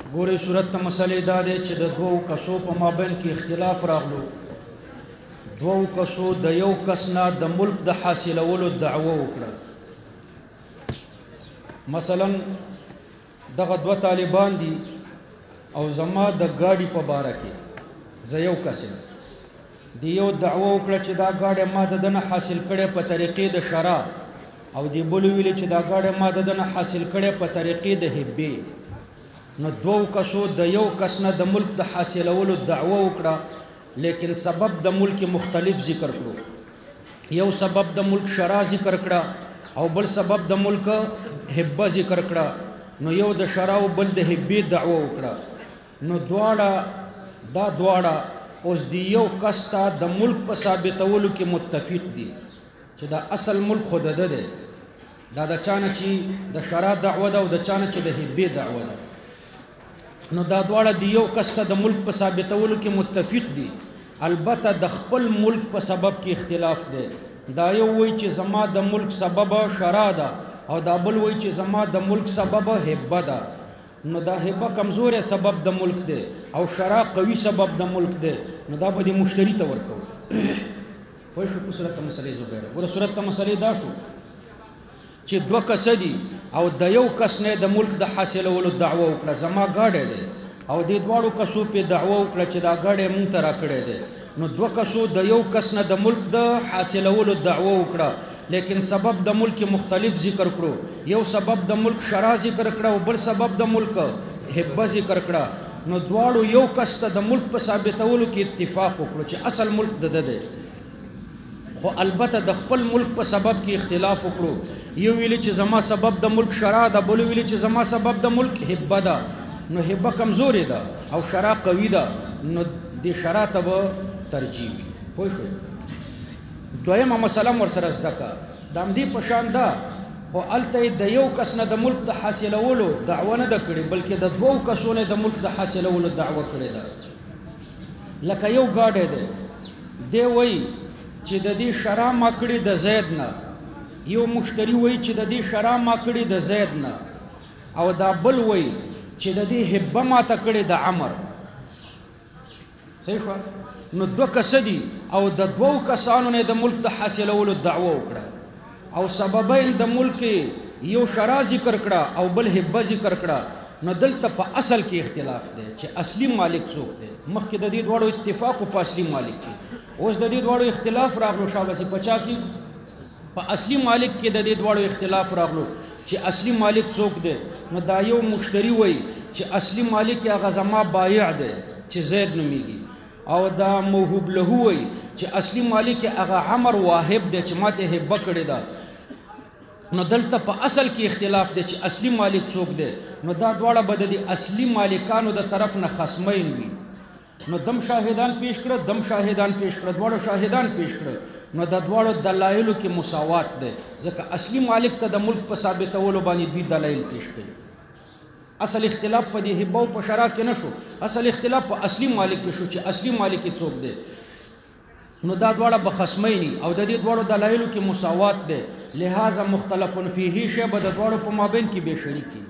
ګورې صورت ته مسلې دا دی چې د دوو کسو په مابین کې اختلاف راغلو. دوو کسو د یو کس نه د ملک د حاصلولو دعوه وکړه. مثلا دغه دوه طالبان دي او زما د ګاډي په باره کې زه یو کس یم، دی یو دعوه وکړه چې دا ګاډی ما د ده نه حاصل کړی په طریقې د شراب، او دی بل ویلي چې دا ګاډی ما د ده نه حاصل کړی په طریقې د هبې. نو دوو کسو د یو کس نه د ملک د حاصلولو دعوه وکړه، لیکن سبب د ملک مختلف ذکر کړو. یو سبب د ملک شرا ذکر کړه او بل سبب د ملک هبه ذکر کړه. نو یو د شرا او بل د هبې دعوه وکړه. نو دواړه اوس دی یو کس ته د ملک په ثابتولو کې متفق دي چې دا اصل ملک خود ده دی، دا د چانه چې د شرا دعوه ده او د چانه چې د هبې دعوه ده. نو دا دواړه دی یو کس ته د ملک په ثابتولو کې متفق دي، البته د خپل ملک په سبب کې اختلاف دی. دا یو وایي چې زما د ملک سبب شرا ده او دا بل وایي چې زما د ملک سبب هبه ده. نو دا هبه کمزوری سبب د ملک دی او شرا قوي سبب د ملک دی، نو دا به د مشتری ته ورکو. پوه شو په صورت ته مسلې زوبیره ګوره صورت ته مسلې دا شو چې دوه کس دي او د یو کس نه د ملک د حاصلولو دعوه وکړه، زما ګاډی دی او د دواړو کسو په دعوه وکړه چې دا ګاډی مونږ ته راکړی دی. نو دوه کسو د یو کس نه د ملک د حاصلولو دعوه وکړه، لیکن سبب د ملک مختلف ذکر کړو. یو سبب د ملک شرا ذکر کړه او بل سبب د ملک هبه ذکر کړه. نو دواړو یو کس ته د ملک په ثابتولو کې اتفاق وکړو چې اصل ملک د ده دی، خو البته د خپل ملک په سبب کې اختلاف وکړو. یو ویلي چې زما سبب د ملک شرا ده، بل ویلي چې زما سبب د ملک هبه ده. نو هبه کمزورې ده او شرا قوي ده، نو د شرا ته به ترجیح وي. پوه شو؟ دویمه مسله ورسره زده کړه، د همدې په شان ده، خو هلته د یو کس نه د ملک د حاصلولو دعوه نه ده کړې، بلکې د دوو کسو نه د ملک د حاصلولو دعوه کړې ده. لکه یو ګاډی دی، دی وایي چې د دې شرا ما کړې د زید نه، یو مشتری وایي چې د دې شرا ما کړې د زید نه، او دا بل وایي چې د دې هبه ما ته کړې د عمر. صحیح شو؟ نو دوه کس دي او د دوو کسانو نه د ملک د حاصلولو دعوه وکړه، او سببین د ملک یو شرا ذکر کړه او بل هبه ذکر کړه. نو دلته په اصل کې اختلاف دی چې اصلي مالک څوک دی. مخکې د دې دواړو اتفاق په اصلي مالک کې، اوس د دې دواړو اختلاف راغلو. شاباسي پچا کې په اصلي مالک کې د دې دواړو اختلاف راغلو چې اصلي مالک څوک دی. نو دا یو مشتری وایي چې اصلي مالک هغه زما بایع دی چې زید نومیږي، او دا موهوب له وایي چې اصلي مالک هغه عمر واهب دی چې ماته هبه کړې ده. نو دلته په اصل کې اختلاف دی چې اصلي مالک څوک دی. نو دا دواړه به د اصلي مالکانو د طرف نه خصمین وي. نو دم شاهدان پیش کړه، دم شاهدان پیش کړه، دواړو شاهدان پیش کړه. نو د دواړو دلایلو کې مساوات دی، ځکه اصلي مالک ته د ملک په ثابتولو باندې دوی دلایل پیش کړي. اصل اختلاف په دې هبه او په شرا کې نه شو، اصل اختلاف په اصلي مالک کې شو چې اصلي مالک څوک دی. نو دا دواړه به خصمینی او د دې دواړو دلایلو کې مساوات دی، لہذا مختلف فیه شی به د دواړو په مابین کې به شریکي.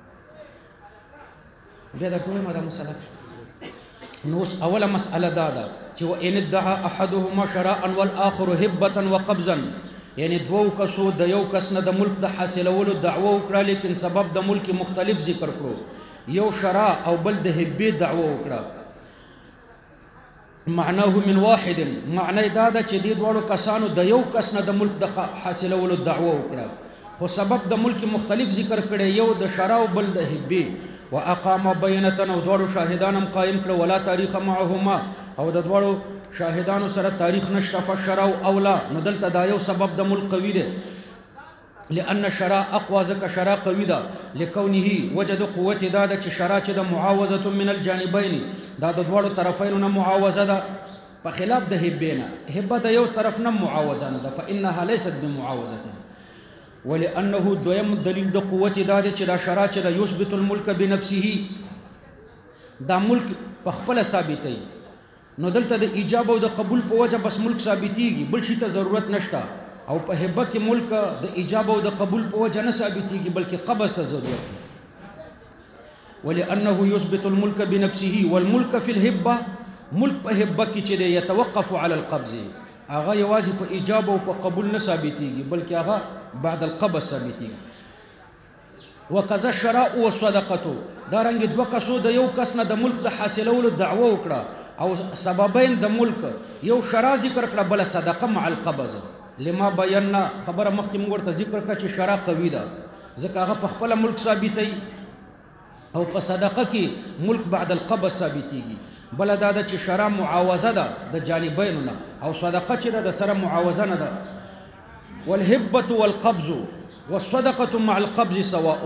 بیا درته وایم دا مسله. نو اوس اوله مسأله دا ده چې وان ادعا احدهما شراء والآخر هبة وقبضا، یعنی دوو کسو د یو کس نه د ملک د حاصلولو دعوه وکړه، لیکن سبب د ملک مختلف ذکر کړو. یو شرا او بل د هبې دعوه وکړه. معناه من واحد، معنی دا ده چې دې دواړو کسانو د یو کس نه د ملک د حاصلولو دعوه وکړه، خو سبب د ملک مختلف ذکر کړي، یو د شرا او بل د هبې. واقام بینة، او دواړو شاهدان هم قائم کړه، ولا تاریخ معهما، او د دواړو شاهدانو سره تاریخ نشته. فالشرا اولا، نو دلته دا یو سبب د ملک قوي دی، لأن الشرا اقوى، ځکه شرا قوي ده، لکونه وجد قوت دا ده چې شرا چې د معاوضه من الجانبین، دا د دواړو طرفینو نه معاوضه ده، په خلاف د هبې نه. هبه د یو طرف نه معاوضه نه ده، فانها ليست بمعاوضه. ولانه دویم دلیل د قوت دا ده چې دا شرا چې د یثبت الملک بنفسه، دا ملک په خپل ثابتوي. نو دلته د ایجاب او د قبول په وجه بس ملک ثابتېږي، بل شي ته ضرورت نشته. او په هبه کې ملک د ایجاب او د قبول په وجه نه ثابتېږي، بلکې قبض ته ضرورت. ولانه يثبت الملك بنفسه والملك في الهبه ملک په هبه کې چې دی يتوقف على القبض هغه یوازې په ایجاب او په قبول نه ثابتېږي بلکې هغه بعد القبض ثابتېږي. وکذا الشراء والصدقه دا رنګ دوه کسو د یو کس نه د ملک د حاصلولو دعوه وکړه او سببین د ملک یو شرا ذکر کړه بل صدقه مع القبض لما بینا خبره مخکې موږ ورته ذکر کړه چې شرا قوي ده ځکه هغه په خپل ملک ثابتوي او په صدقه کې ملک بعد القبض ثابتېږي. بل دا د چې شرا معاوضه ده د جانبینو نه او صدقه چې ده د سره معاوضه نه ده. والهبه والقبض والصدقه مع القبض سواء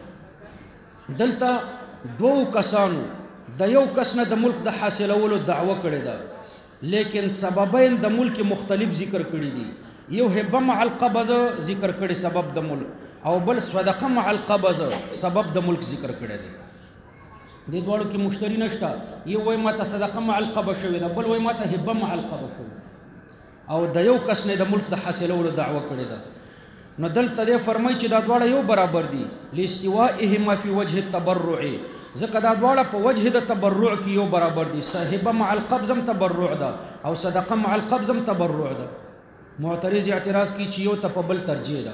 دلته دوه کسانو د یو کس نه د ملک د حاصلولو دعوه کړې ده لیکن سببین د ملک مختلف ذکر کړي دي. یو هبه مع القبض ذکر کړي سبب د ملک او بل صدقه مع القبض سبب د ملک ذکر کړي دي. د دوړو کې مشتری نشته یو وای ماته صدقه مع القبض شوی ده بل وای ماته هبه مع القبض شوی او د یو کس نه د ملک د حاصلولو دعوه کړي ده. نو دلته دې فرمایي چې دا دواړه یو برابر دي لاستوائهما فی وجه التبرع ځکه دا دواړه په وجه د تبرع کې یو برابر دي. صاحبه مع القبض هم تبرع ده او صدقه مع القبض هم تبرع ده. معترض اعتراض کوي چې یو ته په بل ترجیح ده.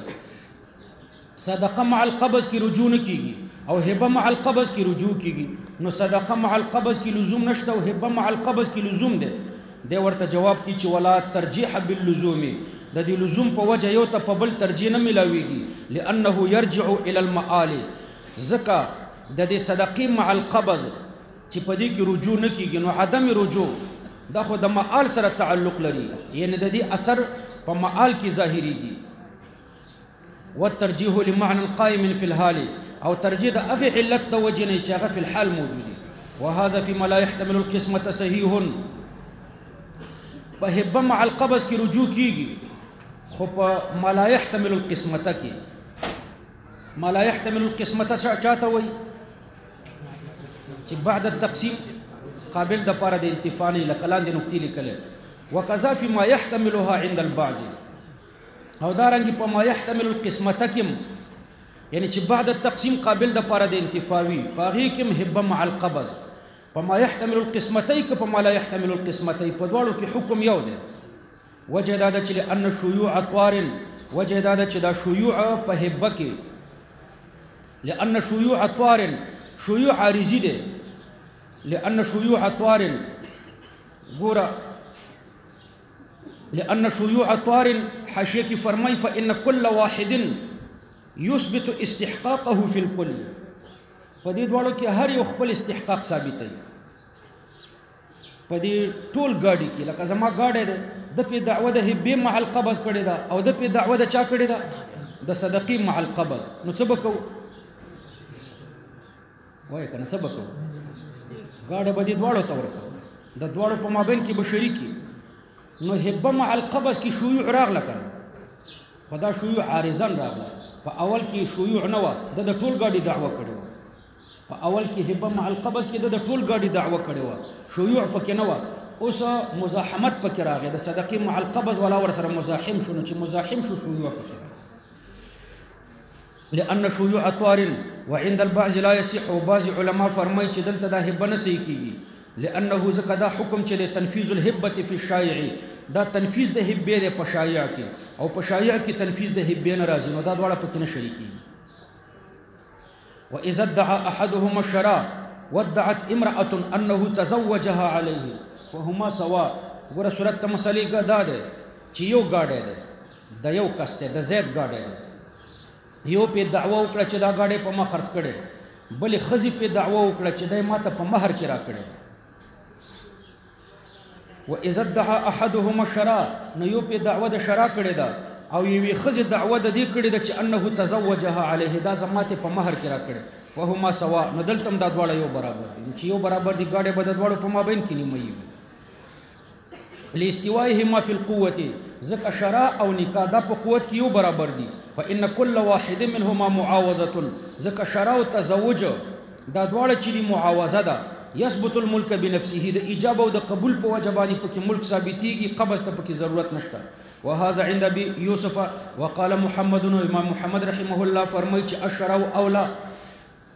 صدقه مع القبض کې رجوع نه کیږي او هبه مع القبض کې رجوع کیږي. نو صدقه مع القبض کې لزوم نشته او هبه مع القبض کې لزوم ده. دی ورته جواب کوي چې ولا ترجیح باللزوم د دې لزوم په وجه یو ته په بل ترجیح نه ملاويږي لانه يرجع الى المآل ځکه د دې صدقې مع القبض چې په دې کې رجوع نه کیږي نو عدم رجوع دا خو د مآل سره تعلق لري یعنی د دې اثر په مآل کې ظاهريږي. والترجيح لمعنى قائم في الحال او ترجیح د هغه علت د وجه نه چې هغه په الحال موجودي. وهذا فيما لا يحتمل القسمه صحيح په هبه مع القبض کې رجوع کیږي خو په ما لا يحتمل القسمه کې ما لا يحتمل القسمه چاته وي چې بعد التقسيم قابل د پاره د انتفاع نه لکلان د نقطې لیکل. وکذا فيما يحتملها عند البعض او دارنګ په ما يحتمل القسمه کې یعنی چې بعد التقسيم قابل د پاره د انتفاوي باغي کې هبه مع القبض فما يحتمل القسمتين كما لا يحتمل القسمتين فدوالو کې حکم یو دی. وجه دا چې لأن شيوع اطوار وجه دا چې دا شيوع په هبه کې لأن شيوع اطوار شيوع عارضي دی لأن شيوع اطوار ګوره لأن شيوع اطوار حاشیه کې فرمای فإن كل واحد يثبت استحقاقه في الكل په دې دوالو کې هر یو خپل استحقاق ثابتوي. په دې ټول ګاډي کې لکه زما ګاډی ده د په دعوه د هبه مع القبض کړي ده او د په دعوه د چا کړي ده د صدقې مع القبض. نو څه وکړو وای کنه څه وکړو ګاډه به دې دوالو ته ورکړو د دوالو په مابین کې به شریکي. نو هبه مع القبض کې شيوع راغله کنه خدا شيوع عارضان راغله. په اول کې شيوع نه و د ټول ګاډي دعوه کړي و په اول کې هبه مع القبض کې د ټول ګاډي دعوه کړي و شيوع پکې نه و. اوس مزاحمت پکې راغی د صدقې مع القبض ولا ور سره مزاحم شو چې مزاحم شو شيوع پکې لأن شيوع اطوار وعند البعض لا يصح وبعض علماء فرمای چې دلته دا هبه نه صحیح کیږي لأنه ځکه دا حکم چې د تنفيذ الهبه في الشائع دا تنفيذ د هبه د په شایع کې او په شایع کې تنفيذ د هبه نه راځي نو دا دواړه پکې نه شریک کیږي. وإذا ادعى أحدهما الشراء وادعت امرأة أنه تزوجها عليه فهما سواء. ګوره صورت ته مسلې دا ده چې یو ګاډی ده د یو کس ده د زید ګاډی ده یو په دعوه وکړه چې دا ګاډی په ما خرڅ کړي بلې ښځې په دعوه وکړه چې دی ماته په مهر کې را کړی. وإذا ادعى أحدهما الشراء نو یو په دعوه د شرا کړی ده او یوې ښځې دعوه د دې کړې ده چې انه تزوجها علیه دا زماته په مهر کې را کړی. وهما سواء نو دلته دا دواړه یو برابر دي چې یو برابر دي ګاډی به د دواړو په مابین کې نیمه وي. لاستوائهما في القوة ځکه شرا او نکاح دا په قوت کې یو برابر دي. فإن كل واحد منهما معاوضة ځکه شرا او تزوج دا دواړه چې دي معاوضه ده. يثبت الملك بنفسه د ایجاب او د قبول په وجبانی پکې ملک ثابتيږي قبض ته پکې ضرورت نشته. وهذا عند ابي يوسف وقال محمد امام محمد رحمه الله فرمایي چې الشرع اولى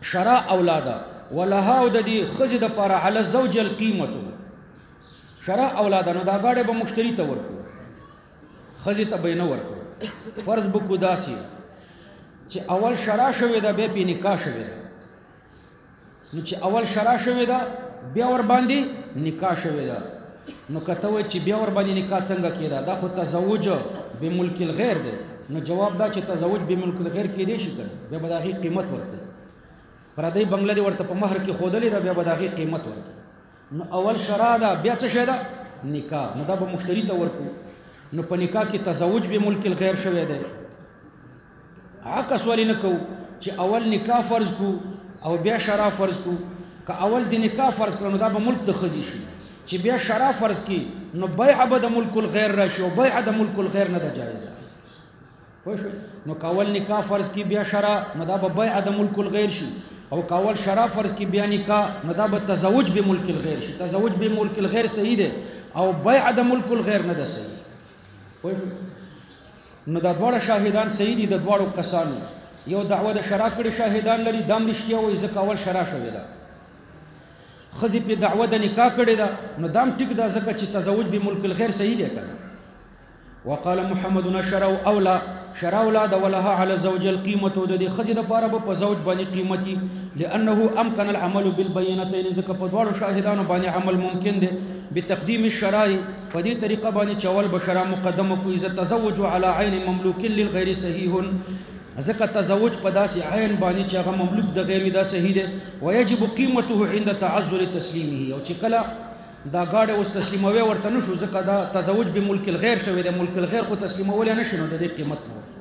شرا اولاده ولها او د دې ښځې دپاره علی الزوج القیمتو شرا اولاده نو دا ګاډی به مشتري ته ورکړو ښځې ته به یې نه ورکړو فرض به کړو داسې چې اول شرا شوې ده بیا پې نکاح شوې ده نو چې اول شرا شوې ده بیا ورباندې نکاح شوې ده نو که ته وایې چې بیا ورباندې نکاح څنګه کېده دا خو تزوج بملک الغیر دی نو جواب دا چې تزوج بملک الغیر کېدی شي که بیا به د هغې قیمت ورکړي پردی بنګله دې ورته په مهر کې ښودلې ده بیا به د هغې قیمت ورکړي نو اول شرا ده بیا څه شی ده نکاح نو دا به مشتري ته ورکړو نو په نکاح کې تزوج بملک الغیر شوی دی عکس ولې نه کوو چې اول نکاح فرض کو او بیا شرا فرض کو که اول د نکاح فرض کړو نو دا به ملک د ښځې شي چې بیا شرا فرض کی نو بیع به د ملک الغیر راشي او بیع د ملک الغیر نه ده جایزه پوه شوې نو که اول نکاح فرض کی بیا شرا نو دا به بیع د ملک الغیر شي او که اول شرا فرض کی بیا نکاح نو دا به تزوج بملک الغیر شي تزوج بملک الغیر صحیح دی او بیع د ملک الغیر نه ده صحیح پوه شوې نو دا دواړه شاهدان صحیح دي د دواړو کسانو یو دعوه د شرا کړي شاهدان لري دام رښتیا وایي ځکه اول شرا شوې ده ښځې پې دعوه د نکاح کړې ده نو دام ټیک ده ځکه چې تزوج بملک الخیر صحیح دی که نه وقال محمد شرع اولا شرع اولاده ولها على زوج القیمت د دې ښځې دپاره به په زوج باندې قیمتي لانه امکن العمل بالبینتین ځکه په دواړو شاهدانو باندې عمل ممکن دی بتقدیم الشرائع په دې طریقه باندې چې اول به شرع مقدمه کړو اذا تزوج على عین مملوک للغیر صحیح ځکه تزوج په داسې عین باندې چې هغه مملوک د غیر وي دا صحیح دی ویجب قیمته عند تعذر تسلیمه او چې کله دا ګاډی اوس تسلیموي ورته نه شو ځکه دا تزوج بملک الغیر شوی دی ملک الغیر خو تسلیمولی نه شي نو د دې قیمت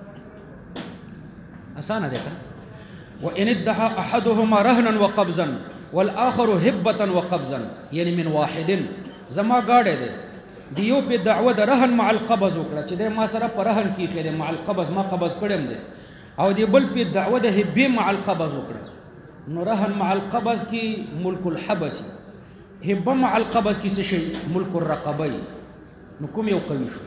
اسانه دی که وان ادعى احدهما رهنا وقبضا والآخر هبة وقبضا یعنی من واحد زما ګاډی دی دی یو په دعوه د رهن مع القبض وکړه چې دی ما سره په رهن کې ایښی دی مع القبض ما قبض کړی دی او دی بل په دعوه د هبې مع القبض وکړه نو رهن مع القبض کې ملک الحبس هبه مع القبض کې څه شي ملک الرقبه نو کوم یو قوي شو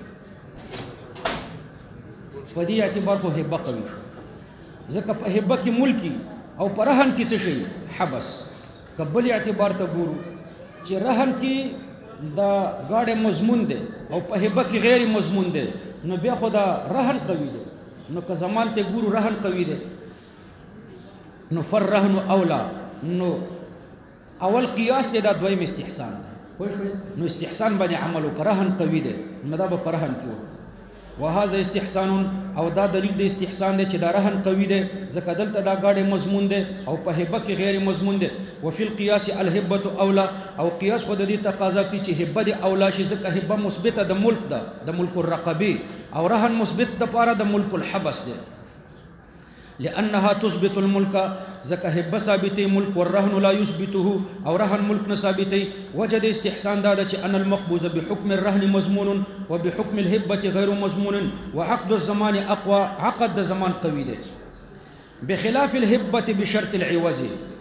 په دې اعتبار خو هبه قوي شو ځکه په هبه کې ملکی او په رهن کې څه شي حبس که بل اعتبار ته ګورو چې رهن کې دا ګاډی مضمون دی او په هبه کې غیر مضمون دی نو بیا خو دا رهن قوي دی نو که زمان ته ګورو رهن قوي دی نو فرهن اولا نو اول قیاس دی دا دویم استحسان دی نو استحسان باندې عمل وکړه رهن قوي دی نو دا به په رهن کې وکړو وهذا استحسان او دا دلیل د استحسان دی چې دا رهن قوي دی ځکه دلته دا ګاډی مضمون دی او په هبه کې غیر مضمون دی وفي القياس الهبه اولا او قیاس خو د دې تقاضا کوي چې هبه دی اولا شي ځکه هبه مثبته د ملک ده د ملک الرقبي او رهن مثبت د پاره د ملک الحبس دی لانها تثبت الملك ځکه هبه ثابتې ملک والرهن لا يثبته او رهن ملک نه ثابتې وجد استحسان دا ده چې ان المقبوض بحكم الرهن مضمون وبحكم الهبه غير مضمون وعقد الزمان اقوى عقد د زمان قوي دی بخلاف الهبه بشرط العوض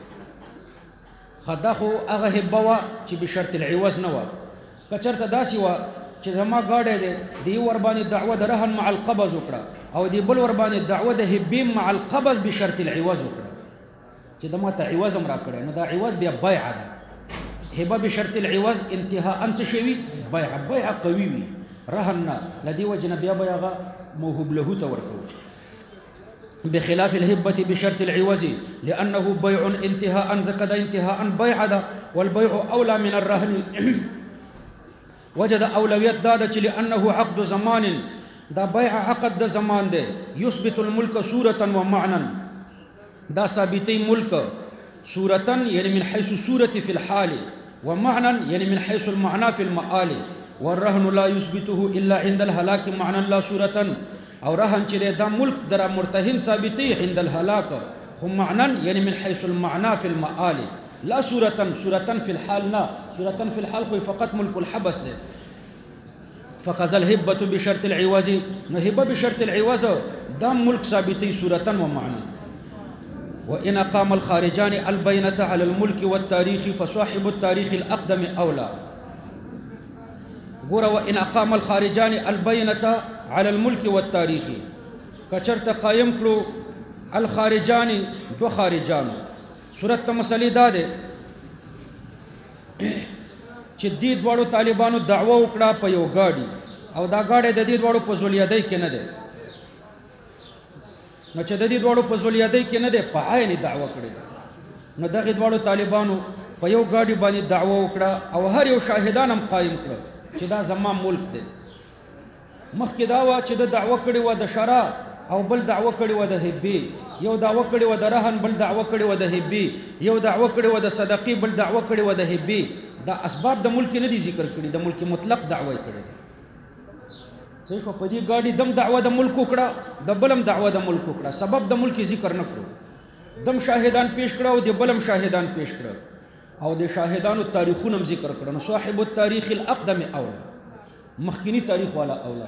خدا خو هغه هبه وا چې بشرط العوض نه وا کچرته داسي وا چې زما ګاډی دی دی ور باندې دعوه د رهن مع القبض وکړه او دی بل ور باندې دعوه د هبې مع القبض بشرط العوض وکړه چې د ماته عوض هم راکړی نو دا عوض بیا بیع ده هبه بشرط العوض انتهاء څه شوي بیع قوي وي رهن نه لدی وجه نه بیا هغه موهوب له ته ورکوي بخلاف الهبة بشرط العوض لأنه بيع انتهاء زكد انتهاء بيع ده والبيع أولى من الرهن وجد أولويات دادة لأنه عقد زمان دا بيع عقد دا زمان ده يثبت الملك صورة ومعنى دا ثابتي ملك صورة يعني من حيث صورة في الحال ومعنى يعني من حيث المعنى في المآل والرهن لا يثبته إلا عند الهلاك معنى لا صورة او رهن چې دا ملک در مرتهن ثابتي عند الهلاك هم معنى يعني من حيث المعنى في المآل لا صورة في الحال لا صورة في الحال فقط ملك الحبس ده فكذا الهبة بشرط العوض نهبة بشرط العوض دا ملك ثابتي صورة ومعنى وإن قام الخارجان البينة على الملك والتاريخ فصاحب التاريخ الأقدم أولى ګوره وإن أقام الخارجان البينة على الملك والتاريخ کچرته قائم کړو الخارجان دو خارجان صورت ته مسلې دا ده چې دې دواړو طالبانو دعوه وکړه په یو ګاډي او دا ګاډی د دې دواړو په ذولیدۍ کې نه دی نو چې د دې دواړو په ذولیدۍ کې نه دی په عین دعوه کړې نو دغه دواړو طالبانو په یو ګاډي باندې دعوه وکړه او هر یو شاهدان هم قایم کړ چې دا زما ملک دی مخکې دا وه چې د دعوه کړې وه د شرع او بل دعوه کړې وه د هبې یو دعوه کړې وه د رهن بل دعوه کړې وه د هبې یو دعوه کړې وه د صدقې بل دعوه کړې وه د هبې دا اسباب د ملک نه دي ذکر کړي د ملک مطلق دعوه کړې ده صحیح په دې ګاډي دم دعوه د ملک وکړه د بلم دعوه د ملک وکړه سبب د ملک ذکر نه کړو دم شاهدان پیش کړه او د بلم شاهدان پیش کړه او د شاهدانو تاریخونه ذکر کړه نو صاحب التاریخ الاقدم اولا مخکینی تاریخ والا اولا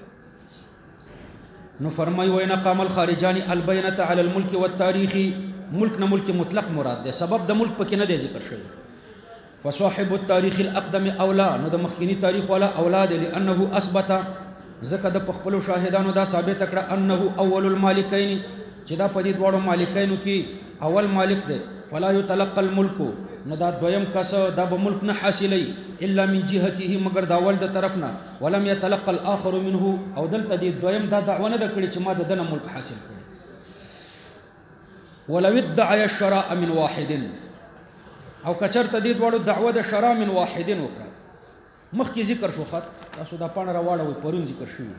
نو فرمای وینا قام الخارجان البینه علی الملک والتاریخ ملک نه ملک مطلق مراد ده سبب د ملک پکې نه دی ذکر شوی فصاحب التاریخ الاقدم اولا نو د مخکینی تاریخ والا اولاد لانه اثبت زکه د خپل شاهدانو دا ثابت کړه انه اول المالکین چې دا په دې دواړو مالکینو کې اول مالک دی فلا يتلقى الملك نو دا دویم کس دا به ملک نه حاصلې الا من جهته مگر دا ول د طرفنا ولم يتلقى الاخر منه او دلته دې دویم دا دعوه نه کړي چې ما د دنه ملک حاصل کړي ولو ادعى الشراء من واحد او کچرته دې دواړو دعوه د شراء من واحد وکړه مخکې ذکر شو خط تاسو دا پاڼه راواړوي پرون ذکر شوی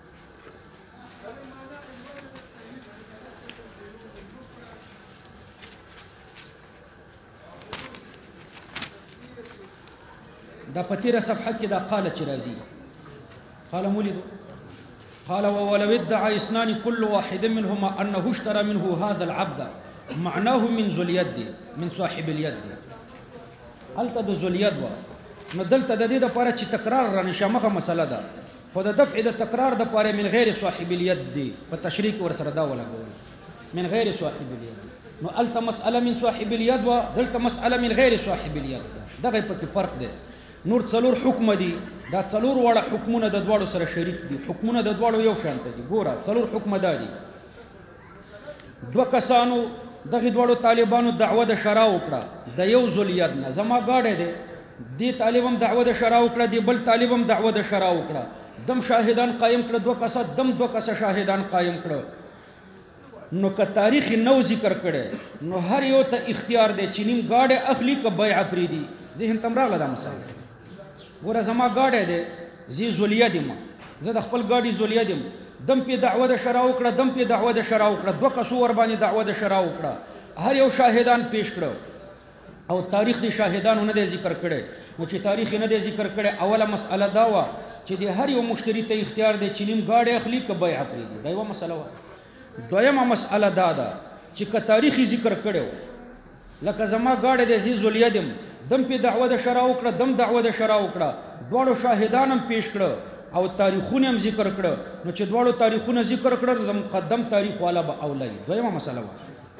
دا پتیره صفحه کې دا قال چې راځي قال مولد قال ولو ادعى اثنان كل واحد منهما انه اشترى منه هذا العبد معناه من ذو اليد من صاحب اليد هلته د ذو اليد نو دلته د دې لپاره چې تکرار را نشمغه مسله ده خو د دفع د تکرار د لپاره من غیر صاحب اليد دی په تشریک ور سره دا ولګول من غیر صاحب اليد نو الته مساله من صاحب اليد و دلته مساله من غیر صاحب اليد دغه پکې فرق دی نور څلور حکم دي دا څلور وړه حکمونه د دواړو سره شریک دي حکمونه د دواړو یو شان دي ګوره څلور حکم دي دوه کسانو دغه دواړو طالبانو دعوه د شرع وکړه د یو ذلیت نه زما گاډه دي دی طالبم دعوه د شرع وکړه دی بل طالبم دعوه د شرع وکړه دم شاهدان قائم کړه دوه کسه دم دوه کسه شاهدان قائم کړه نو که تاریخ نو ذکر کړي نو هر یو ته اختیار دی چې نیم گاډه اخلي ک بیع پریدي ذهن تم راغله دا مثال ګوره زما گاډه دی زی ذلیت ما زه د خپل گاډي ذلیت یم دم په دعوه د شرع وکړه دم په دعوه د شرع وکړه دوه کسو ور باندې دعوه د شرع وکړه هر یو شاهدان پیش کړه او تاریخ دي شاهدانو نه ذکر کړي نو چې تاریخ نه ذکر کړي اوله مسأله دا و چې د هر یو مشتری ته اختیار دی چې نیم گاډي اخلي ک بیع پریدي دا یو مسله و دویمه مسأله دا ده چې که تاریخ ذکر کړو لکه زما گاډي د زی ذلیت دم په دعوه د شرع وکړه دم دعوه د شرع وکړه دواړو شاهدان هم پیش کړه او تاریخونه هم ذکر کړه نو چې دواړو تاریخونه ذکر کړه د مقدم تاریخ والا به اولای دویمه مسله و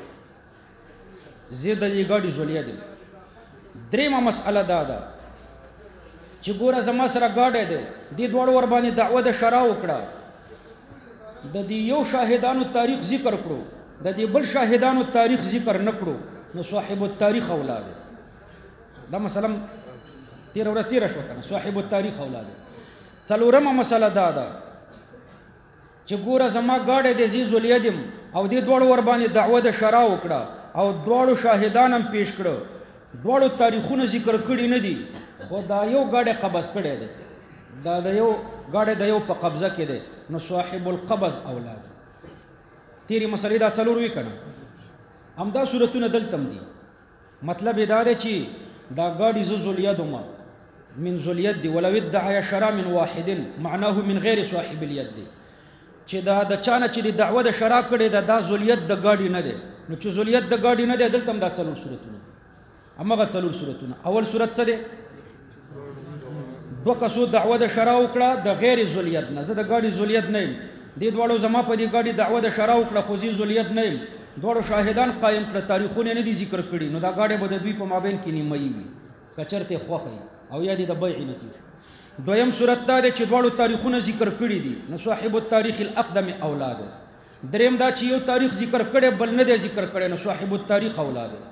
زید د گاډي ذلیت دریمه مسأله دا ده چې ګوره زما سره گاډي ده د دواړو ور باندې دعوه د شرع وکړه د دې یو شاهدانو تاریخ ذکر کړو د دې بل شاهدانو تاریخ ذکر نکړو نو صاحب التاریخ اولاد دا مثلا تیر ورځ تیر شو کنه صاحب التاریخ اولاد څلورمه مسله دا ده چې ګوره زما گاډي د زی ذلیدم او د دوړو ور باندې دعوه د شرع وکړه او دوړو شاهدان هم پیش کړو دوړو تاریخونه ذکر کړي نه دي خو دا یو گاډي قبض کړي دي دا د یو گاډي د یو په قبضه کې دي نو صاحب القبض اولاد تیری مسلې دا څلور وی کنه همدا صورتونه دلتم دي مطلب دا دی چې دا گاډي ذلیت ما من ذلیت دی ولو ادعى شرع من واحد معناه من غیر صاحب اليد دی چې دا د چانه چې د دعوه د شرع کړي دا ذلیت د گاډي نه دی نو چې ذلیت د گاډي نه دی دلته دا څلور صورتونه امغه څلور صورتونه اول صورت څه دی دوه کسو دعوه د شرع وکړه د غیر ذلیت نه زه د گاډي ذلیت نه یم دې دواړو زما په دې گاډي دعوه د شرع وکړه خو زی ذلیت نه یم دوړو شاهدان قائم کړ تاریخونه نه دي ذکر کړي نو دا گاډي به د دوی په مابین کې نیمه وي کچرته خوخي او یا د بیع نتیجه دویم صورت دا چې دوړو تاریخونه ذکر کړي دي نو صاحب التاریخ الاقدم اولاد دریم دا چې یو تاریخ ذکر کړي بل نه دی ذکر کړي نو صاحب التاریخ اولاد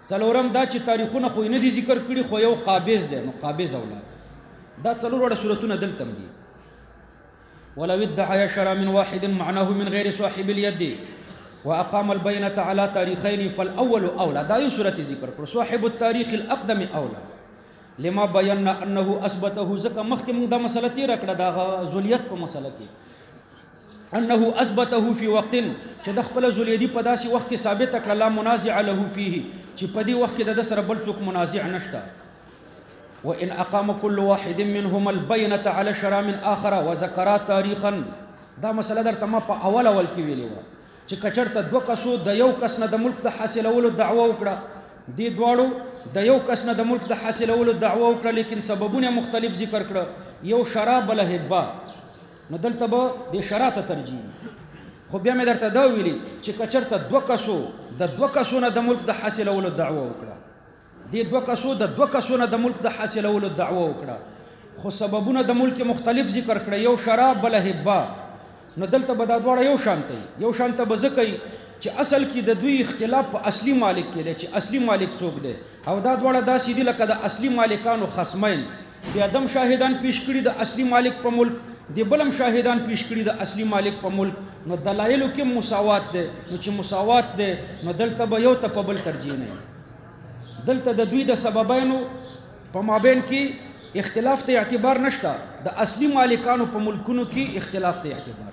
څلورم دا چې تاریخونه خو نه دي ذکر کړي خو یو قابض دی نو قابض اولاد دا څلور وړه صورتونه دلته دي ولو ادعى شرع من واحد معناه من غير صاحب اليد واقام البينه على تاريخين فالاول اولى دا یو صورت ذکر کړو صاحب التاريخ الاقدم اولى لما بينا انه اثبته زکه مخکې موږ دا مسله تیر کړه دا ذلیت په مسله کې انه اثبته في وقت چې د خپل ذلیدي په داسې وخت کې ثابت کړه لا منازع له فيه چې په دې وخت کې د سره بل څوک منازع نشته وان اقام كل واحد منهما البينه على شرع من اخر وذكر تاريخا دا مسله درته ما په اول کې ویلې و چې کچرته دوه کسو د یو کس نه د ملک د حاصلولو دعوه وکړه دې دواړو د یو کس نه د ملک د حاصلولو دعوه وکړه لیکن سببونه مختلف ذکر کړه یو شرع بل هبه نو دلته به د شرع ته ترجیح خو بیا مې درته دا ویلي چې کچرته دوه کسو د دوه کسو نه د ملک د حاصلولو دعوه وکړه دې دوه کسو د دوه کسو نه د ملک د حاصلولو دعوه وکړه خو سببونه د ملک مختلف ذکر کړه یو شرع بل هبه نو دلته به دا دواړه یو شانته به ځکه چې اصل کې د دوی اختلاف په اصلي مالک کې دی چې اصلي مالک څوک دی او دا دواړه داسې دي لکه د اصلي مالکانو خصمین د ادم شاهدان پیش کړي د اصلي مالک په ملک د بلم شاهدان پیش کړي د اصلي مالک په ملک نو دلایلو کې مساوات دی نو چې مساوات دی نو دلته به یو ته په بل ترجیح نه دلته د دوی د سببینو په مابین کې اختلاف ته اعتبار نشته د اصلي مالکانو په ملکونو کې اختلاف ته اعتبار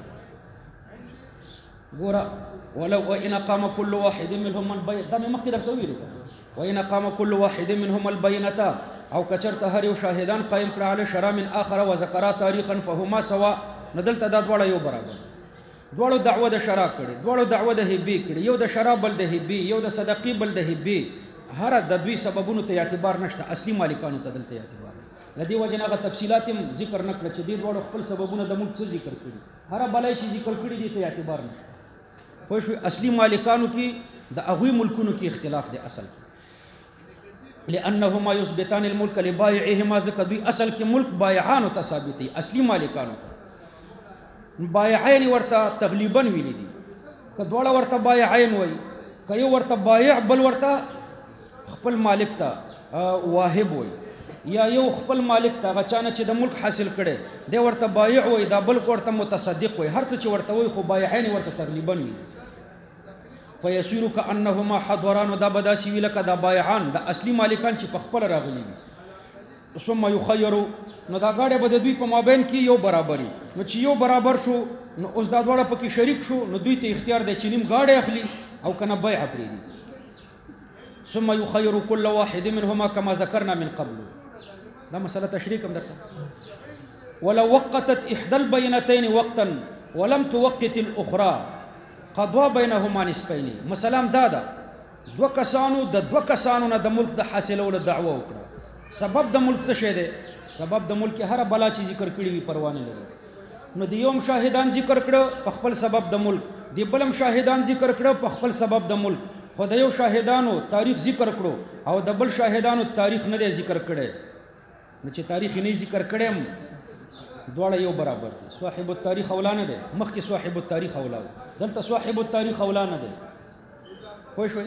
ګوره ولو وان قام كل واحد منهم البينه دا مخکې درته ویل وان قام كل واحد منهم البينه او کچرته هر یو شاهدان قائم کړه علی شرع من اخر وذكر تاريخا فهما سواء ندلته دا دواړه یو برابر دواړو دعوه د شرع کړي دواړو دعوه د هبی کړي یو د شرع بل د هبی یو د صدقې بل د هبی هر د دوی سببونو ته اعتبار نشته اصلي مالکانو ته دلته اعتبار لدی وجه هغه تفصيلات ذکر نکړه چې دې دواړو خپل سببونه د ملک څخه ذکر کړي هر بلای چې ذکر کړي دي ته اعتبار نشته خوشو اصلي مالکانو کې د هغوی ملکونو کې اختلاف دی اصل لانهما يثبتان الملك لبائعهما ذکر دوی اصل کې ملک بایعانو ته ثابت دي اصلي مالکانو بایعین ورته تغلیبا ویل دي کدوړه ورته بایعین وای کيو ورته بایع بل ورته خپل مالک ته واهب وای یا یو خپل مالک ته غچانه چې د ملک حاصل کړي دی ورته بایع وای دا بل ورته متصدق وای هر څه چې ورته وای خو بایعین ورته تغلیبا وي فیسیر کانهما حضران دا بداسي ویل کدا بایعان د اصلي مالکان چې په خپل راغلي ثم يخير نو دا غاړه بد دوی په مابین کې یو برابرۍ نو چې یو برابر شو نو اوس دا دواړه پکې شریک شو نو دوی ته اختیار دی چې نیم غاړه اخلي او کنه بیع پرې ثم يخير كل واحد منهما كما ذكرنا من قبل دا مسألة تشريك ولو وقتت إحدى البينتين وقتا ولم توقت الأخرى قضوا بينهما نسبين مسلام دادا دو کسانو نه د ملک د حاصلولو دعوه وکړه سبب د ملک څه شه دی سبب د ملک هر بلا چې ذکر کړی وي پروا نه لري نو د یوم شاهدان ذکر کړه په خپل سبب د ملک د بلم شاهدان ذکر کړه په خپل سبب د ملک خو د یو شاهدانو تاریخ ذکر کړو او د بل شاهدانو تاریخ نه دی ذکر کړي نو چې تاریخ نه ذکر کړم دواړه یو برابر دي صاحب التاریخ اولانه دی مخکې صاحب التاریخ اولانه دلته صاحب التاریخ اولانه دی خو شوي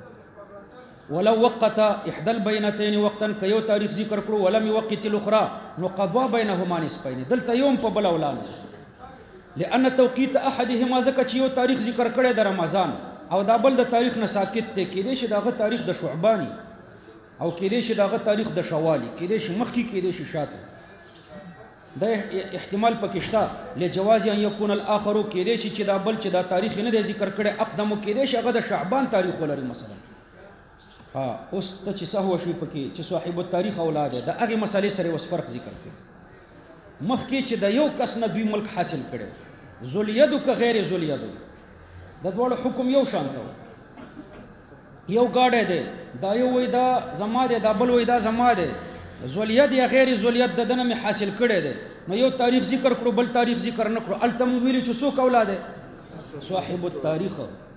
ولو وقت احدى البينتين وقتا كيو تاريخ ذكر كرو ولم يوقت الاخرى نو قضوا بينهما نسبين دلته يوم په بل اولانه لان توقيت احدهما زکه چې یو تاریخ ذکر کړي د رمضان او دا بل د تاریخ نه ساکت دی کېدې شي دغه تاریخ د شعبانی او کېدې شي دغه تاریخ د شوالی کېدې شي مخکې کېدې شي شاته دا احتمال پکشتا لجواز ان يكون الاخر کېدې شي چې دا بل چې دا تاریخ نه دی ذکر کړي اقدم کېدې شي هغه د شعبان تاریخ ولري مثلا اوس ته چې سهو شي پکې چې صاحب التاریخ اولاد ده هغه مسالې سره وس فرق ذکر کړي مخکې چې د یو کس نه دوی ملک حاصل کړي ذلیدو که غیر ذلیدو د دوړو حکم یو شان دی یو گاډه ده دا یو وای دا زما ده دا بل وای دا زما ده ذلید یا غیر ذلید د دنه حاصل کړي ده نو یو تاریخ ذکر کړو بل تاریخ ذکر نه کړو التم ویل چې څوک اولاد ده صاحب التاریخ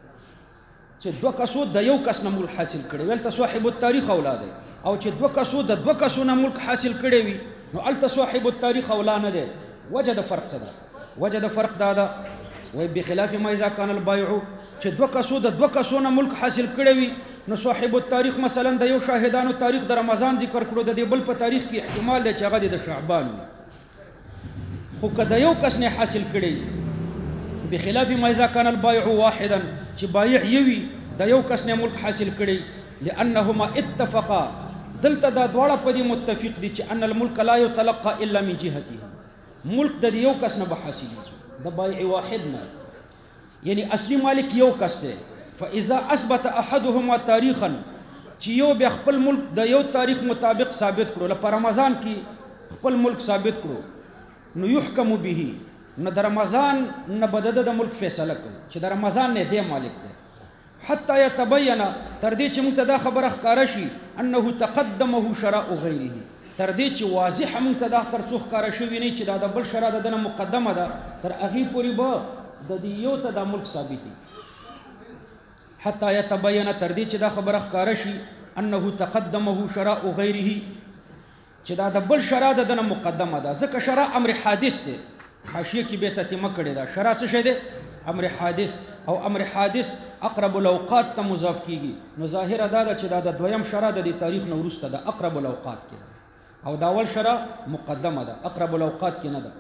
چې دوه کسو د یو کس نه ملک حاصل کړي ولته صاحب التاریخ اولاد او چې دوه کسو د دوه کسو نه ملک حاصل کړي وي نو الته صاحب التاریخ اولاد نه ده وجد فرق څه ده وجد فرق دا وای بخلاف ما اذا كان البيع چې دوه کسو د دوه کسو نه ملک حاصل کړی وي نو صاحب التاریخ مثلا د یو شاهدانو تاریخ د رمضان ذکر کړو د دې بل په تاریخ کې احتمال دی چې هغه د شعبان خو که د یو کس نه حاصل کړی بخلاف ما اذا كان البيع واحدا چې بایع یوي د یو کس نه ملک حاصل کړي لانهما اتفقا دلته دا دواړه په دې متفق دي چې ان الملك لا يتلقى الا من جهته ملک د یو کس نه به حاصل د بایع واحد نه یعنی اصلي مالک یو کس دی فاذا اثبت احدهما تاریخا چې یو به خپل ملک د یو تاریخ مطابق ثابت کړو لکه رمضان کې خپل ملک ثابت کړو نو يحكم به نو د رمضان نه بدد د ملک فیصله کوي چې د رمضان نه دی مالک دی حتى يتبين تر دې چې موږ ته دا خبره ښکاره شي انه تقدمه شراء غیره تر دې چې واضح موږ ته دا تر څو ښکاره شوي نه چې دا د بل شرا د دنه مقدمه ده تر هغې پورې به د دې یو ته دا ملک ثابتي حتى يتبين تر دې چې دا خبره ښکاره شي انه تقدمه شراء غیره چې دا د بل شرا د دنه مقدمه ده ځکه شرا امر حادث دی حاشیه کې به تتمه کړی دا شرا څه شی دی امر حادث او امر حادث اقرب الاوقات ته مضاف کیږي نو ظاهر دا چې دا د دویم شرا د تاریخ نو وروسته د اقرب الاوقات کې او دا اول شرا مقدمه ده اقرب الاوقات کې نه ده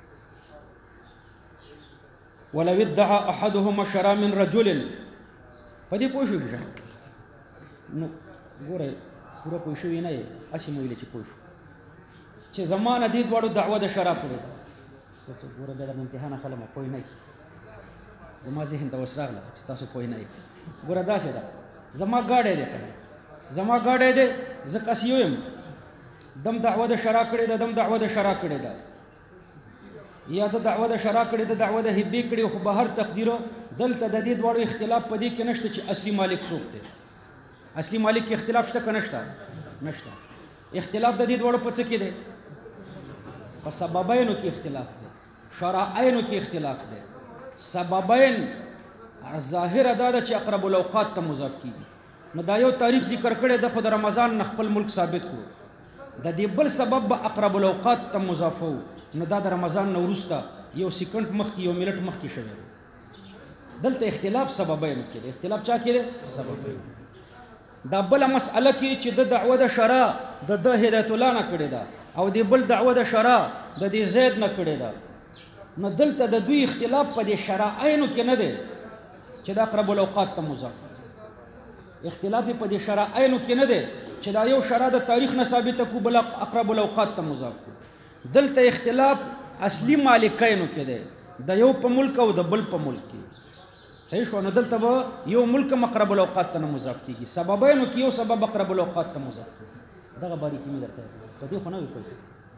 ولو ادعى احدهما شرا من رجل پدې پوه شو نو ګوره پورا پوه شو نه اسی مو ویل چې پوه شو چې زمانه دې دوړو دعوه د شرا پورې تاسو ګوره د امتحان خلک پوه نه زما ذهن ته اوس راغله چې تاسو پوه نه یې ګوره داسې ده زما ګاډی دی زما ګاډی دی زه کس یو یم دم دعوه د شرا کړې ده دم دعوه د شرا کړې ده یا د دعوه د شرا کړې ده دعوه د هبې کړې خو بهر تقدیره دلته د دې دواړو اختلاف په دې کې نشته چې اصلي مالک څوک دی اصلي مالک کې اختلاف شته که نشته اختلاف د دې دواړو په څه کې دی په سببینو کې اختلاف دی شرائینو کې اختلاف دی سببین ظاهر دا چې اقرب الاوقات ته مضاف کیږي نو دا یو تاریخ ذکر کړی د خود رمضان نه خپل ملک ثابت کړو د دې بل سبب به اقرب الاوقات ته مضاف وو نو دا د رمضان نه وروسته یو سکند مخکې یو منټ مخکې شوی دلته اختلاف سببین کې اختلاف چا کې سبب دا بل مسأله کې چې د دعوه د شرع د هدایت الله نه کړی دا او د بل دعوه د شرع د دې زید نه کړی دا نو دلته د دوی اختلاف په دې شرائینو کې نه دی چې دا اقرب الاوقات ته مضاف اختلاف په دې شرائینو کې نه دی چې دا یو شرع د تاریخ نه ثابته کو بل اقرب الاوقات ته مضاف کو دلته اختلاف اصلي مالکینو کې دی د یو په ملک او د بل په ملک کې صحیح شو نو دلته به یو ملک اقرب الاوقات ته مضاف کیږي سببینو کې یو سبب اقرب الاوقات ته مضاف کیږي دغه باریکی مې درته په دې خو نه وي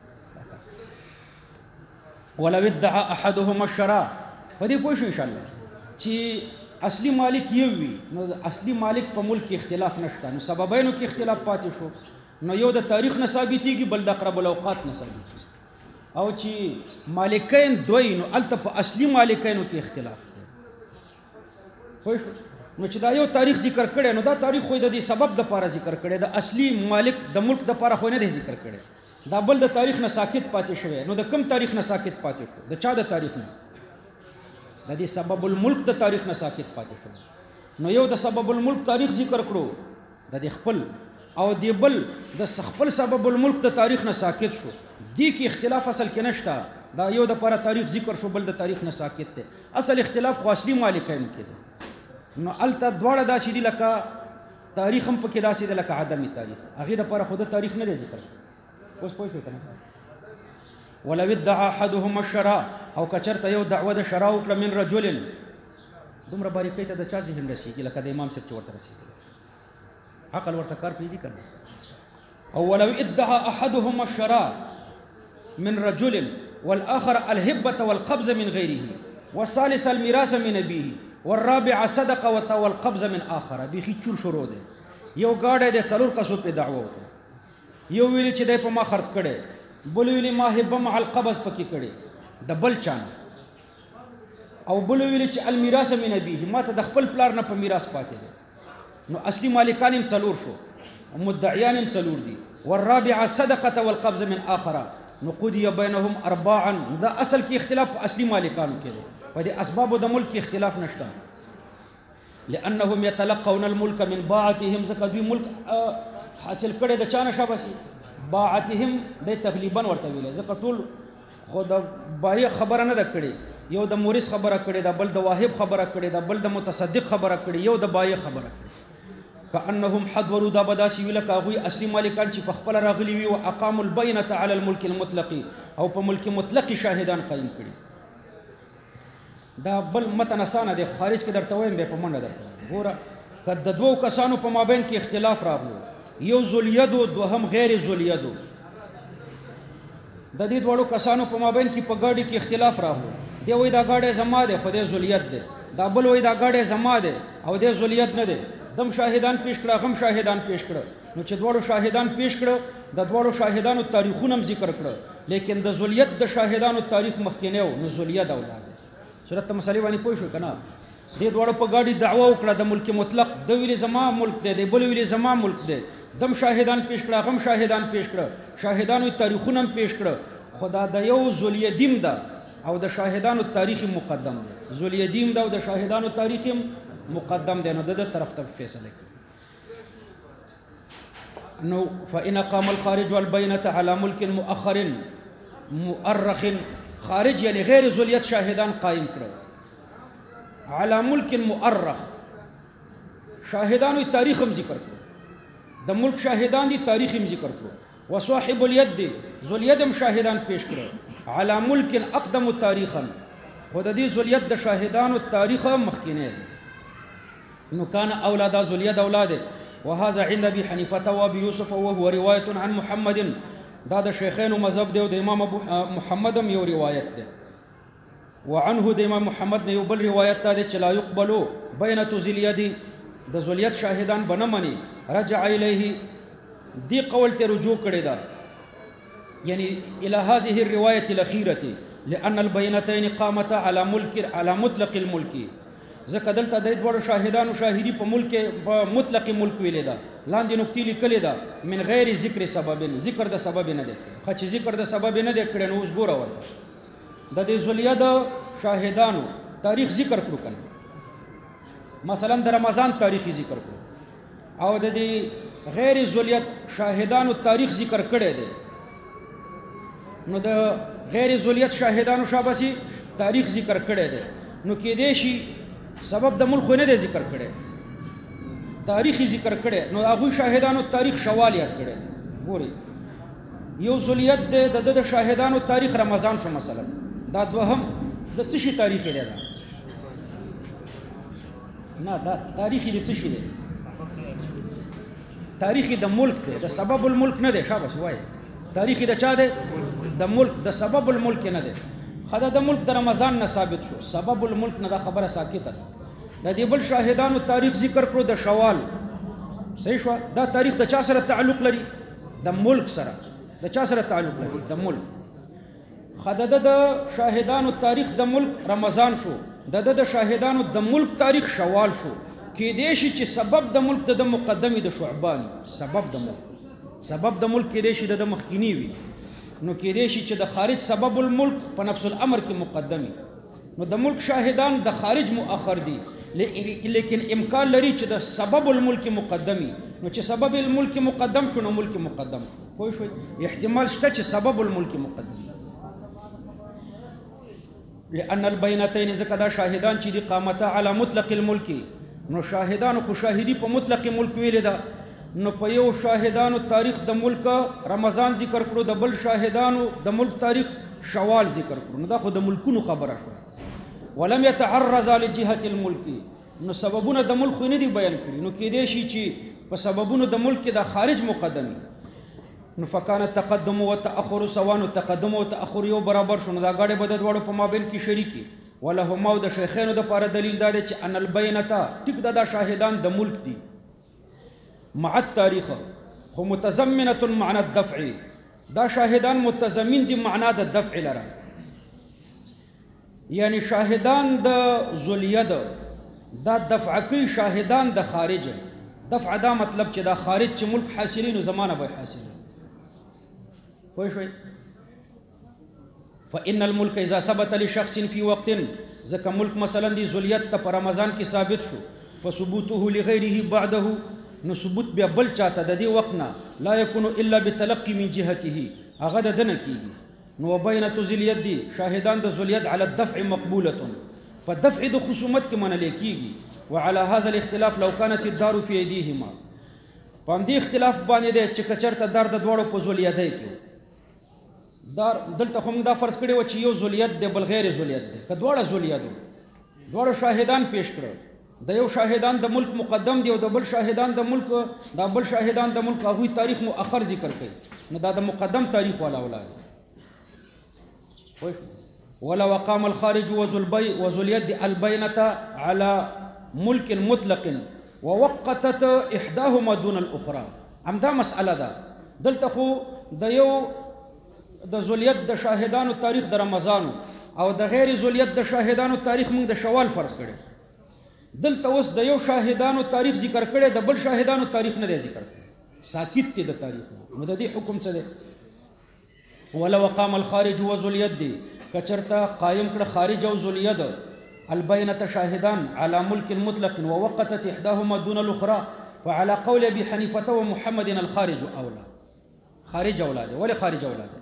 ولو ادعى احدهما الشرع فدې پوه شو ان شاء الله چې اصلي مالک یو وي نو اصلي مالک په ملک کې اختلاف نشته نو سببینو کې اختلاف پاتې شو نو یو د تاریخ نه ثابتېږي بل د اقرب الاوقات نه ثابتېږي او چې مالکین دوی نو الته په اصلي مالکینو کې اختلاف دی پوه شو نو چې دا یو تاریخ ذکر کړي نو دا تاریخ خو د دې سبب د پاره ذکر کړي د اصلي مالک د ملک د پاره خو نه دی ذکر کړي دا بل د تاریخ نه ساکت پاتې شوی نو د کم تاریخ نه ساکت پاتې شو د چا د تاریخ نه د دې سبب الملک د تاریخ نه ساکت پاتې شو نو یو د سبب الملک تاریخ ذکر کړو د خپل او دی بل د خپل سبب الملک د تاریخ نه ساکت شو دی کې اختلاف اصل کې نشته دا یو د پر تاریخ ذکر شو بل د تاریخ نه ساکت دی اصل اختلاف خو اصلي مالکین کې دی نو الته دواړه داسې دي لکه تاریخ هم پکې داسې دی لکه عدم تاریخ هغې دپاره خو د تاریخ نه دی ذکر اوس پوه شو کنه ولو ادعى احدهما الشرع او کچرته یو دعوه د شرع وکړه من رجل دومره باریکۍ ته د چا ذهن رسېږي لکه د امام صاحب چې ورته رسېږي عقل ورته کار پرېږدي کنه او ولو ادعى احدهما الشرع من رجل والآخر الهبة والقبض من غيره والثالث الميراث من أبيه والرابع صدقة والقبض من آخر بيخي چور شروع ده یو ګاډی د څلور کسو په دعوه وکړه یو ویلی چې دی په ما خرڅ کړی بل ویلی ما هبه مع القبض پکې کړی د بل چانه او بل ویلی چې المیراث من ابيه ما ته د خپل پلار نه په میراث پاتې دی نو اصلي مالکان هم څلور شو مدعیان هم څلور دي والرابعه صدقه والقبض من آخر نو قضي بينهم ارباعا دا اصل کې اختلاف اصلي مالکانو کې دی په دې اسبابو د ملک اختلاف نشته لانهم يتلقون الملك من باعتهم ځکه دوی ملک حاصل کړی د چا نه شابسي باعتهم د تغلیبا ورته ویل ځکه ټول خو د بای خبره نه ده کړې یو د مورث خبره کړې ده بل د واهب خبره کړې ده بل د متصدق خبره کړې یو د بای خبره کړې كأنهم حضروا دا بداسي ویل کاغوی اصلي مالکان چې په خپل راغلي وي او اقاموا البينه على الملك المطلق او په ملک مطلق شاهدان قائم کړي دا بل متن اسانه دی خارج کې درته وایم به په منډه درته ګوره که د دوو کسانو په مابین کې اختلاف راغلو یو ذوالید دوهم غیر ذوالید د دې دوړو کسانو په مابین کې په ګاډي کې اختلاف راغلو دی وای دا ګاډي زما ده خو دې ذوالید ده دا بل وای دا ګاډي زما ده او دې ذوالید نه ده دم شاهدان پیش کړه غم شاهدان پیش کړه نو چې دوړو شاهدان پیش کړه د دوړو شاهدانو تاریخونه ذکر کړه لیکن د ذوالید د شاهدانو تاریخ مخکینه و نو ذوالید اولاد صورت مسلې باندې پوه شو کنه دې دوړو په ګاډي دعوا وکړه د ملک مطلق د ویلي زما ملک دی د بل ویلي زما ملک دی دم شاهدان پیش کړه غم شاهدان پیش کړه شاهدانو تاریخونه پیش کړه خدا د یو ذوالدیم ده او د شاهدانو تاریخ مقدم ده ذوالدیم ده او د شاهدانو تاریخ مقدم ده نو د طرف ته فیصله کوي نو فإن قام الخارج والبينة على ملك مؤخر مؤرخ خارج یعنی غیر ذولیت شاهدان قائم کړو على ملك مؤرخ شاهدانو تاریخ هم ذکر کړو د ملک شاهدان دي تاریخ هم ذکر کړو وصاحب اليد ذوالید هم شاهدان پیش کړو على ملك اقدم تاریخا خود دې ذوالید د شاهدانو تاریخ مخکینه انه كان اولاد ذوالید اولاده وهذا عند ابي حنيفه وابي يوسف وهو روايه عن محمد دا د شیخین مذهب دی او د امام ابو محمد هم یو روایت دی وعنه د امام محمد نه یو بل روایت دی چې لا يقبلوا بينه ذوالید د ذوالید شاهدان بنمني رجع الیه دی قول ته رجوع کړی دا یعنی الى هذه الروايه الاخيره لان البينتين قامتا على ملك على مطلق الملك ځکه دلته د دوړو شاهدانو شاهدی په ملک په مطلق ملک ویلې ده لاندې نکتې لیکلې ده من غیر ذکر سبب ذکر د سبب نه ده خو چې ذکر د سبب نه ده کړي نو اوس ګوره ورته د دې ذوالید شاهدانو تاریخ ذکر کړو کنه مثلا د رمضان تاریخ ذکر کړو او د دې غیر ذوالید شاهدانو تاریخ ذکر کړي ده نو د غیر ذوالید شاهدانو شابسي تاریخ ذکر کړي ده نو کې دې شي سبب د ملک نه دی ذکر کړي تاریخي ذکر کړي نو هغه شاهدانو تاریخ شوال یاد کړي ګوري یو ذوالید د شاهدانو تاریخ رمضان شو مثلا دا دوهم د څه شي تاریخ دی دا نه دا تاریخي د څه شي دی تاریخي د ملک دی د سبب الملک نه دی شابه وای تاریخي د چا دی د ملک د سبب الملک نه دی خدا د ملک د رمضان نه ثابت شو سبب الملک نه دا خبره ساکته ده د دې بل شاهدانو تاریخ ذکر کړو د شوال صحیح شو دا تاریخ د چا سره تعلق لري د ملک سره د چا سره تعلق لري د ملک خدا د شاهدانو تاریخ د ملک رمضان شو د شاهدانو د ملک تاریخ شوال شو کې دې شي چې سبب د ملک د مقدمي د شعبان سبب د ملک کې دې شي د مخکینی وي نو کې دې شي چې د خارج سبب الملک په نفس الامر کې مقدمي نو د ملک شاهدان د خارج مؤخر دي لیکن امکان لري چې د سبب الملک مقدمي نو چې سبب الملک مقدم شو نو ملک مقدم خو شو احتمال شته چې سبب الملک مقدم لأن البينتين ذکر دا شاهدان چې دي قامتا على مطلق الملك نو شاهدان خو شاهدی په مطلق ملک ویل دا نو په یو شاهدانو تاریخ د ملک رمضان ذکر کړو د بل شاهدانو د ملک تاریخ شوال ذکر کړو نو دا خو د ملکونو خبره شو ولم يتعرض لجهه الملك نو سببونه د ملک نه دي بیان کړی نو کې دې شي چې په سببونو د ملک د خارج مقدمي نو فکان التقدم والتاخر سواء تقدم او تاخر یو برابر شونه دا غاړه بد دوړو په مابین کې شریکی ولهما د شیخینو د پاره دلیل دا چې ان البینتا ټیک دا شاهدان د ملک دي مع التاریخ خو متضمنه معنى الدفع دا شاهدان متضمن دي معنا د دفع لره یعنی شاهدان د ذوالید دا دفع کوي شاهدان د خارج دفع دا مطلب چې دا خارج چې ملک حاصلینو زمانه به حاصل پوه شئ فإن الملك إذا ثبت لشخص في وقت ځکه ملک مثلا دی ذلیت ته په رمضان کې ثابت شو فثبوته لغیره بعده نو ثبوت بیا بل چاته د دې وخت نه لا یکون الا بتلقي من جهته هغه د دنه کیږي نو وبینه ذل ید شاهدان د ذلیت علی الدفع مقبوله په دفع د خصومت کې منل کیږي وعلى هذا الاختلاف لو كانت الدار في ايديهما په دې اختلاف باندې د چکچرته دار د دوړو په ذلیدای کې دار دلته هم دا فرض کړي و چې یو ذلیت دی بل غیر ذلیت دی که دواړه ذلیت دواړه شاهدان پیش کړل د یو شاهدان د ملک مقدم دی او د بل شاهدان د ملک دا بل شاهدان د ملک هغوی تاریخ مؤخر ذکر کړي نو دا د مقدم تاریخ والا اولاد ولا وقام الخارج وذو اليد البينة على ملك مطلق ووقتت احداهما دون الاخرى ام دا مسأله ده دلته خو د یو د ذلیت د شاهدانو تاریخ د رمضان او د غیر ذلیت د شاهدانو تاریخ موږ د شوال فرض کړي دلته اوس د یو شاهدانو تاریخ ذکر کړي د بل شاهدانو تاریخ نه دی ذکر کړي ساکت دی د تاریخ نو د دې حکم څه دی ولا وقام الخارج وذو اليد کچرتا قائم کړه خارج او ذو اليد البينة شاهدان على ملك مطلق ووقتت إحداهما دون الأخرى فعلى قول أبي حنيفة ومحمد الخارج أولى خارج أولاده ولا خارج أولاده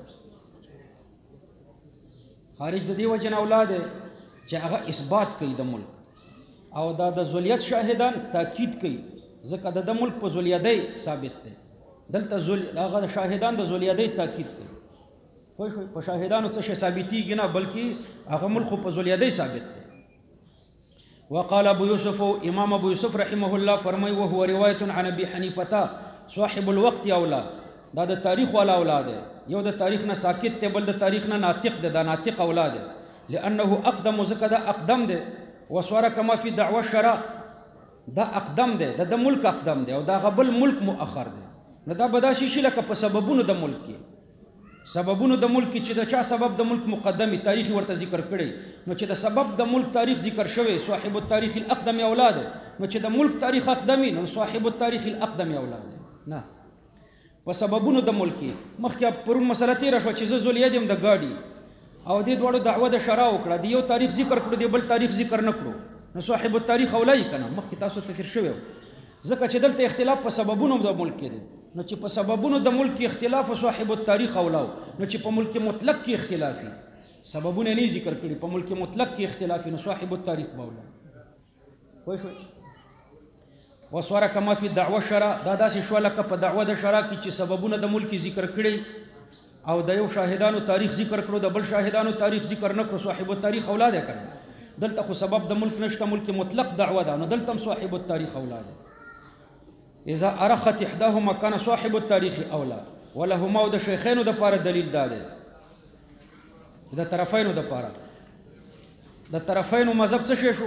خارج دي وجن أولاده جاء إثبات كي د ملك او دا د ذلیت شاهدان تاکید کوي ځکه د ملک په ذلیدۍ ثابت دی دلته هغه شاهدان د ذلیدۍ تاکید کوي خو په شاهدانو څه شی ثابتېږي نه بلکې هغه ملک په ذلیدۍ ثابت دی وقال ابو يوسف امام ابو يوسف رحمه الله فرمای وهو روایه عن ابي حنیفه صاحب الوقت اولاد دا د تاریخ والا اولاد یو د تاریخ نه ساکت دی بل د تاریخ نه ناطق دی دا ناطق اولاد لانه اقدم ذکر اقدم دی وسوره كما في دعوه الشرع دا اقدم دی د ملک اقدم دی او دا غبل ملک مؤخر دی نو دا بداسي شي لکه په سببونو د ملک کې سببونو د ملک چې د چا سبب د ملک مقدمي تاریخ ورته ذکر کړي نو چې د سبب د ملک تاریخ ذکر شوی صاحب التاریخ الاقدم اولاد نو چې د ملک تاریخ اقدمي نو صاحب التاریخ الاقدم اولاد نه په سببونو د ملک مخکې پرون مسله تیر شو چې زولیدم د گاډي او دې دوړو دعوه د شرع وکړه دی یو تاریخ ذکر کړو دی بل تاریخ ذکر نه کړو نو صاحب التاریخ اولای کنه مخکې تاسو ته تیر شوی ځکه چې دلته اختلاف په سببونو د ملک کې دی نو چې په سببونو د ملک اختلاف او صاحب التاریخ اولاو نو چې په ملک مطلق کې اختلافي سببونه نه ذکر کړي په ملک مطلق کې اختلافي نو صاحب التاریخ باولا وای شو وسوره کما فی دعوه شرع دا داسې شو لکه په دعوه د شرع کې چې سببونه د ملک ذکر کړي او د یو شاهدانو تاریخ ذکر کړو د بل شاهدانو تاریخ ذکر نه کړو صاحب التاریخ اولاد کړي دلته خو سبب د ملک نشته ملک مطلق دعوه ده نو دلته صاحب التاریخ اولاد اذا ارخت احداهما كان صاحب التاريخ اولى ولهما د شیخینو د پاره دلیل داده د طرفینو د پاره د طرفینو مذهب څه شي شو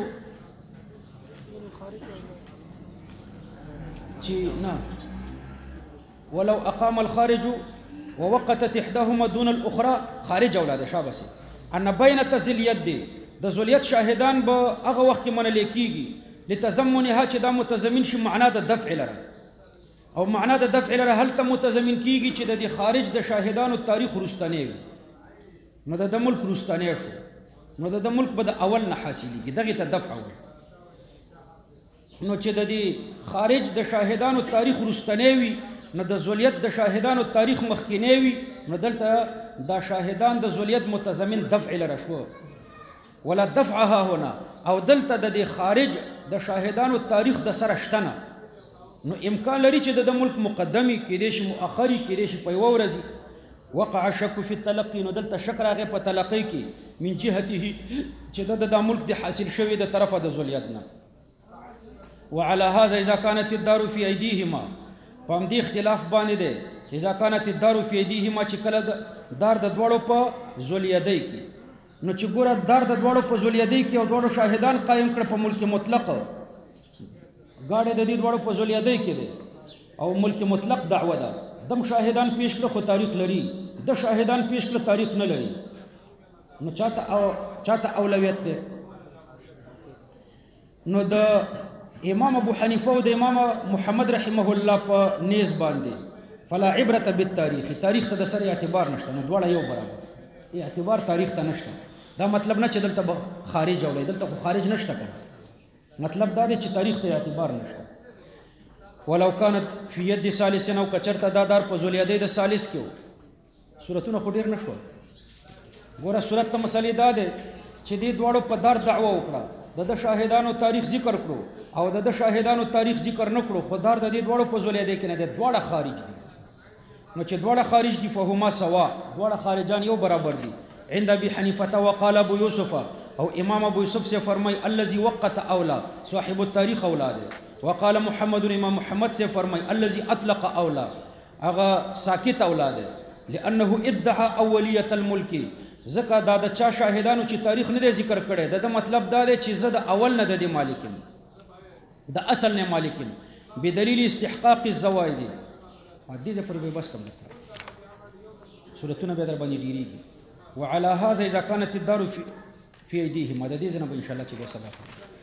چې نه ولو اقام الخارج ووقتت احداهما دون الاخرى خارج اولاد شابس ان بين ذل اليد د ذلیت شاهدان به هغه وخت منل کیږي لتزمنها چې دا متضمن شي معنا د دفع لره او معنا د دفع لره هل ته متضمن کیږي چې د خارج د شاهدانو تاریخ رستنی نو د ملک رستنی شو نو د ملک به د اول نه حاصلېږي دغه ته دفع اول نو چې د خارج د شاهدانو تاریخ رستنی وي نو د ذلیت د شاهدانو تاریخ مخکینی وي نو دلته دا شاهدان د ذلیت متضمن دفع لره شو ولا دفعها هنا او دلته د خارج د شاهدانو تاریخ د سره شتنه نو امکان لري چې د ملک مقدمي کېدې شي مؤخري کېدې شي په یو ورځ وقع الشك في التلقي نو دلته شک راغی په تلقي کې من جهته چې د ملک د حاصل شوی د طرفه د ذلیت نه وعلى هذا اذا كانت الدار في ايديهما فهم دي اختلاف باندې ده اذا كانت الدار في ايديهما چې کله دار د دوړو په ذلیدۍ کې نو چې ګوره دار د دوړو په ذلیدۍ کې او دوړو شاهدان قائم کړ په ملک مطلق گاڑی د دې دوړو په ذلیدۍ کې ده او ملک مطلق دعوه ده دم شاهدان پیش کړ خو تاریخ لري د شاهدان پیش کړ تاریخ نه لري نو چاته اولویت ده نو د امام ابو حنیفه او د امام محمد رحمه الله په نیز باندې فلا عبرت بالتاریخ تاریخ ته د سره اعتبار نشته نو دواړه یو برابر اعتبار تاریخ ته نشته دا مطلب نه چې دلته به خارج اولای، دلته خو خارج نشته کنه، مطلب دا دی چې تاریخ ته اعتبار نشته. ولو كانت في يد ثالث او کچرته دا دار په زولیدې د ثالث کې و. صورتونه خو ډیر نشو. ګوره صورت ته مسلې دا ده چې دې دواړو په دار دعوه وکړه، د شاهدانو تاریخ ذکر کړو او د شاهدانو تاریخ ذکر نه کړو، خو دار د دې دواړو په زولیدې کې نه دي، دواړه خارج دي. نو چې دواړه خارج دي فهما سوا، دواړه خارجان یو برابر دي. عند ابي حنیفه وقال ابو يوسف، او امام ابو یوسف سے فرمای الذي وقت اولا، صاحب التاریخ اولاد. وقال محمد، امام محمد سے فرمای الذي اطلق اولا، اغا ساکت اولاد، لانه ادعى اوليه الملك، زکه دا د چا شاهدانو چې تاریخ نه دی ذکر کړي، د مطلب دا دی چې زه د اول نه د مالکم، د اصل نه مالکم، بدلیل استحقاق الزوائد. حدیث پر به بس کوم صورتونه به در باندې ډیریږي. وعلى هذا اذا كانت الدار في ايديهم، د دې نه به ان شاء الله چې به سبا